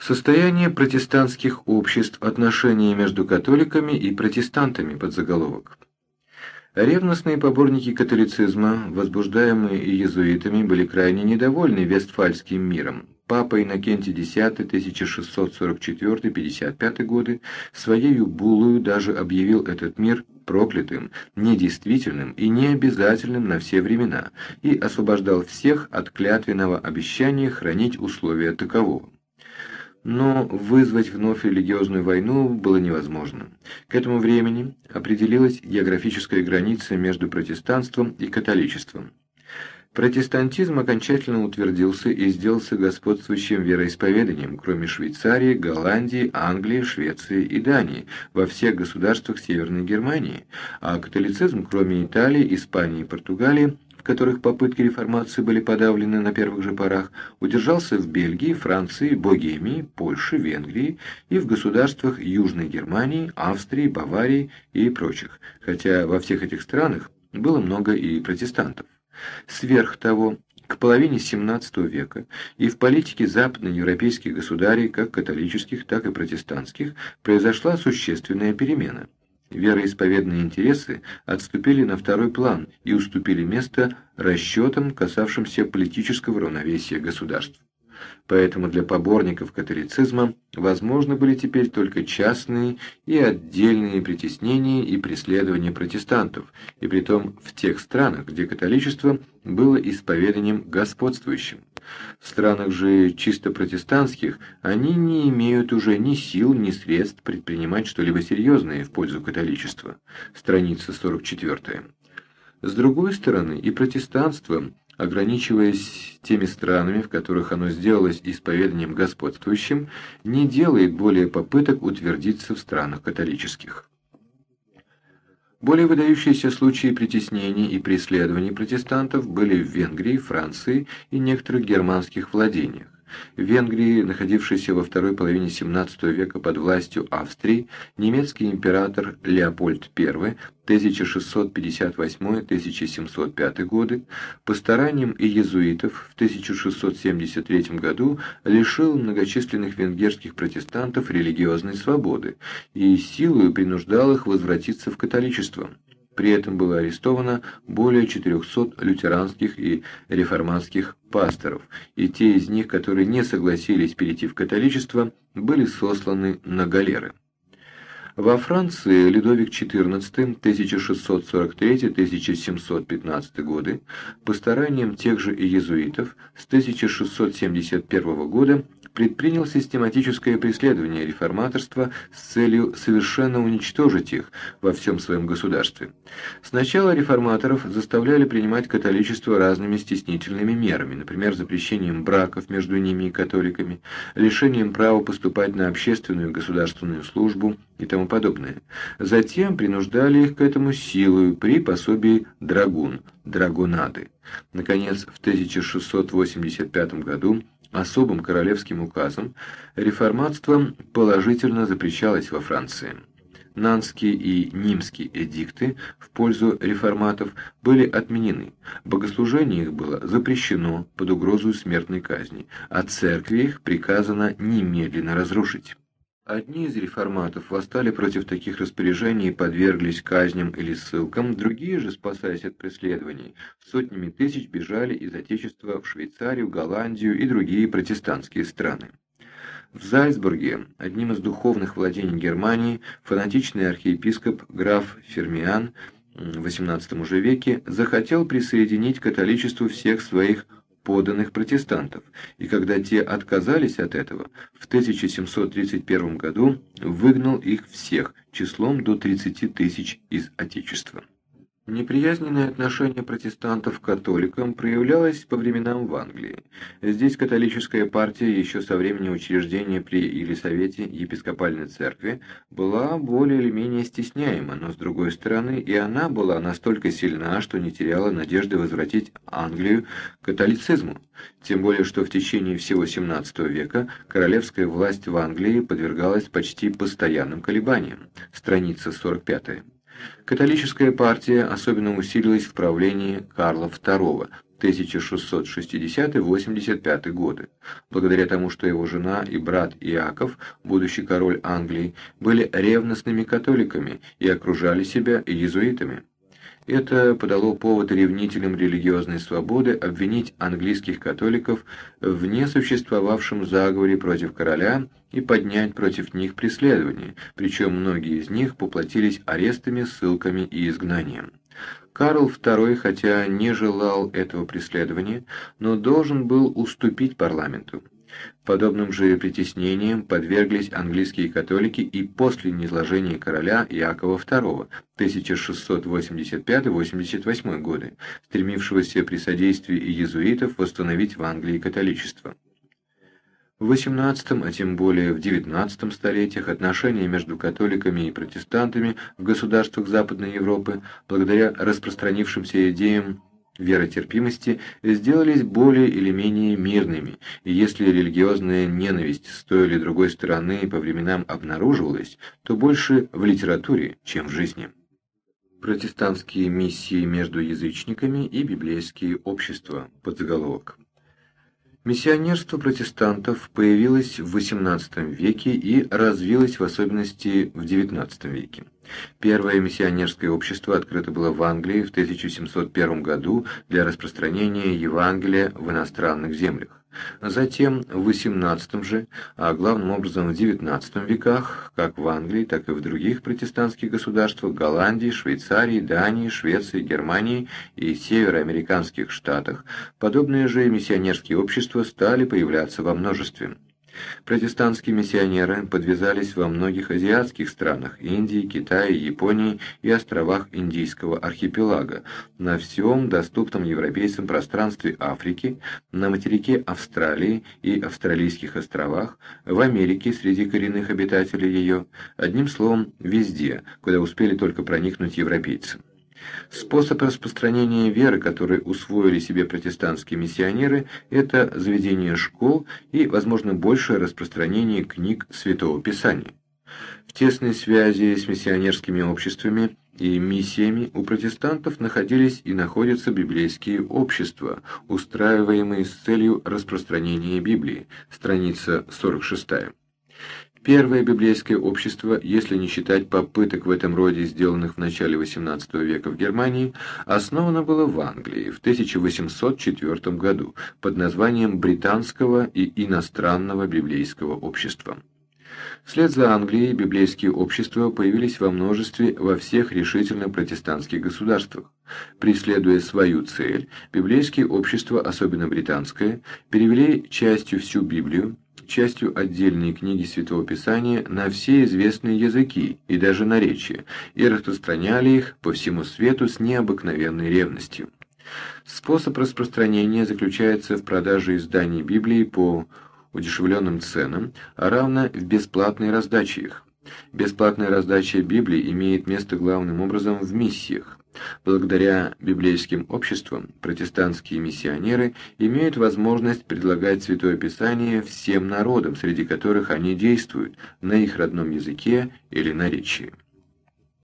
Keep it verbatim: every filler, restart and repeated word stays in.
Состояние протестантских обществ, отношения между католиками и протестантами, подзаголовок. Ревностные поборники католицизма, возбуждаемые иезуитами, были крайне недовольны Вестфальским миром. Папа Иннокентий X, тысяча шестьсот сорок четвёртый — пятьдесят пятый годы, своею буллою даже объявил этот мир проклятым, недействительным и необязательным на все времена и освобождал всех от клятвенного обещания хранить условия такового. Но вызвать вновь религиозную войну было невозможно. К этому времени определилась географическая граница между протестанством и католичеством. Протестантизм окончательно утвердился и сделался господствующим вероисповеданием, кроме Швейцарии, Голландии, Англии, Швеции и Дании, во всех государствах Северной Германии, а католицизм, кроме Италии, Испании и Португалии, в которых попытки реформации были подавлены на первых же порах, удержался в Бельгии, Франции, Богемии, Польше, Венгрии и в государствах Южной Германии, Австрии, Баварии и прочих, хотя во всех этих странах было много и протестантов. Сверх того, к половине семнадцатого века и в политике западноевропейских государей, как католических, так и протестантских, произошла существенная перемена. Вероисповедные интересы отступили на второй план и уступили место расчетам, касавшимся политического равновесия государств. Поэтому для поборников католицизма возможны были теперь только частные и отдельные притеснения и преследования протестантов, и притом в тех странах, где католичество было исповеданием господствующим. В странах же чисто протестантских они не имеют уже ни сил, ни средств предпринимать что-либо серьезное в пользу католичества. Страница сорок четвёртая. С другой стороны, и протестанство, ограничиваясь теми странами, в которых оно сделалось исповеданием господствующим, не делает более попыток утвердиться в странах католических. Более выдающиеся случаи притеснений и преследований протестантов были в Венгрии, Франции и некоторых германских владениях. В Венгрии, находившейся во второй половине семнадцатого века под властью Австрии, немецкий император Леопольд I тысяча шестьсот пятьдесят восьмой — тысяча семьсот пятый годы по стараниям иезуитов в тысяча шестьсот семьдесят третьем году лишил многочисленных венгерских протестантов религиозной свободы и силою принуждал их возвратиться в католичество. При этом было арестовано более четырехсот лютеранских и реформатских пасторов, и те из них, которые не согласились перейти в католичество, были сосланы на галеры. Во Франции Людовик четырнадцатый тысяча шестьсот сорок третий — тысяча семьсот пятнадцатый годы по стараниям тех же иезуитов с тысяча шестьсот семьдесят первого года предпринял систематическое преследование реформаторства с целью совершенно уничтожить их во всем своем государстве. Сначала реформаторов заставляли принимать католичество разными стеснительными мерами, например, запрещением браков между ними и католиками, лишением права поступать на общественную государственную службу и тому подобное. Затем принуждали их к этому силою при пособии драгун, драгунады. Наконец, в тысяча шестьсот восемьдесят пятом году особым королевским указом реформатство положительно запрещалось во Франции. Нанские и Нимские эдикты в пользу реформатов были отменены, богослужение их было запрещено под угрозой смертной казни, а церкви их приказано немедленно разрушить. Одни из реформатов восстали против таких распоряжений и подверглись казням или ссылкам, другие же, спасаясь от преследований, сотнями тысяч бежали из Отечества в Швейцарию, Голландию и другие протестантские страны. В Зальцбурге, одним из духовных владений Германии, фанатичный архиепископ граф Фермиан в восемнадцатом уже веке захотел присоединить к католичеству всех своих подданных протестантов, и когда те отказались от этого, в тысяча семьсот тридцать первом году выгнал их всех числом до тридцати тысяч из Отечества. Неприязненное отношение протестантов к католикам проявлялось по временам в Англии. Здесь католическая партия еще со времени учреждения при Елисавете епископальной церкви была более или менее стесняема, но с другой стороны и она была настолько сильна, что не теряла надежды возвратить Англию к католицизму. Тем более, что в течение всего семнадцатого века королевская власть в Англии подвергалась почти постоянным колебаниям. Страница сорок пятая. Католическая партия особенно усилилась в правлении Карла второго тысяча шестьсот шестидесятый — восемьдесят пятый годы, благодаря тому, что его жена и брат Иаков, будущий король Англии, были ревностными католиками и окружали себя иезуитами. Это подало повод ревнителям религиозной свободы обвинить английских католиков в несуществовавшем заговоре против короля и поднять против них преследование, причем многие из них поплатились арестами, ссылками и изгнанием. Карл второй, хотя не желал этого преследования, но должен был уступить парламенту. Подобным же притеснениям подверглись английские католики и после низложения короля Иакова второго, тысяча шестьсот восемьдесят пятый — восемьдесят восьмой годы, стремившегося при содействии иезуитов восстановить в Англии католичество. В восемнадцатом, а тем более в девятнадцатом столетиях отношения между католиками и протестантами в государствах Западной Европы, благодаря распространившимся идеям веротерпимости, сделались более или менее мирными, и если религиозная ненависть с той или другой стороны по временам обнаруживалась, то больше в литературе, чем в жизни. Протестантские миссии между язычниками и библейские общества. Подзаголовок. Миссионерство протестантов появилось в восемнадцатом веке и развилось в особенности в девятнадцатом веке. Первое миссионерское общество открыто было в Англии в тысяча семьсот первом году для распространения Евангелия в иностранных землях. Затем в восемнадцатом же, а главным образом в девятнадцатом веках, как в Англии, так и в других протестантских государствах Голландии, Швейцарии, Дании, Швеции, Германии и североамериканских штатах, подобные же миссионерские общества стали появляться во множестве. Протестантские миссионеры подвязались во многих азиатских странах – Индии, Китае, Японии и островах Индийского архипелага, на всем доступном европейцам пространстве Африки, на материке Австралии и Австралийских островах, в Америке среди коренных обитателей ее, одним словом, везде, куда успели только проникнуть европейцы. Способ распространения веры, который усвоили себе протестантские миссионеры, это заведение школ и, возможно, большее распространение книг Святого Писания. В тесной связи с миссионерскими обществами и миссиями у протестантов находились и находятся библейские общества, устраиваемые с целью распространения Библии, страница сорок шестая. Первое библейское общество, если не считать попыток в этом роде, сделанных в начале восемнадцатого века в Германии, основано было в Англии в тысяча восемьсот четвёртом году под названием Британского и иностранного библейского общества. Вслед за Англией библейские общества появились во множестве во всех решительно протестантских государствах. Преследуя свою цель, библейские общества, особенно британское, перевели частью всю Библию, частью отдельные книги Святого Писания на все известные языки и даже наречия, и распространяли их по всему свету с необыкновенной ревностью. Способ распространения заключается в продаже изданий Библии по удешевленным ценам, а равно в бесплатной раздаче их. Бесплатная раздача Библии имеет место главным образом в миссиях. Благодаря библейским обществам протестантские миссионеры имеют возможность предлагать Святое Писание всем народам, среди которых они действуют, на их родном языке или наречии.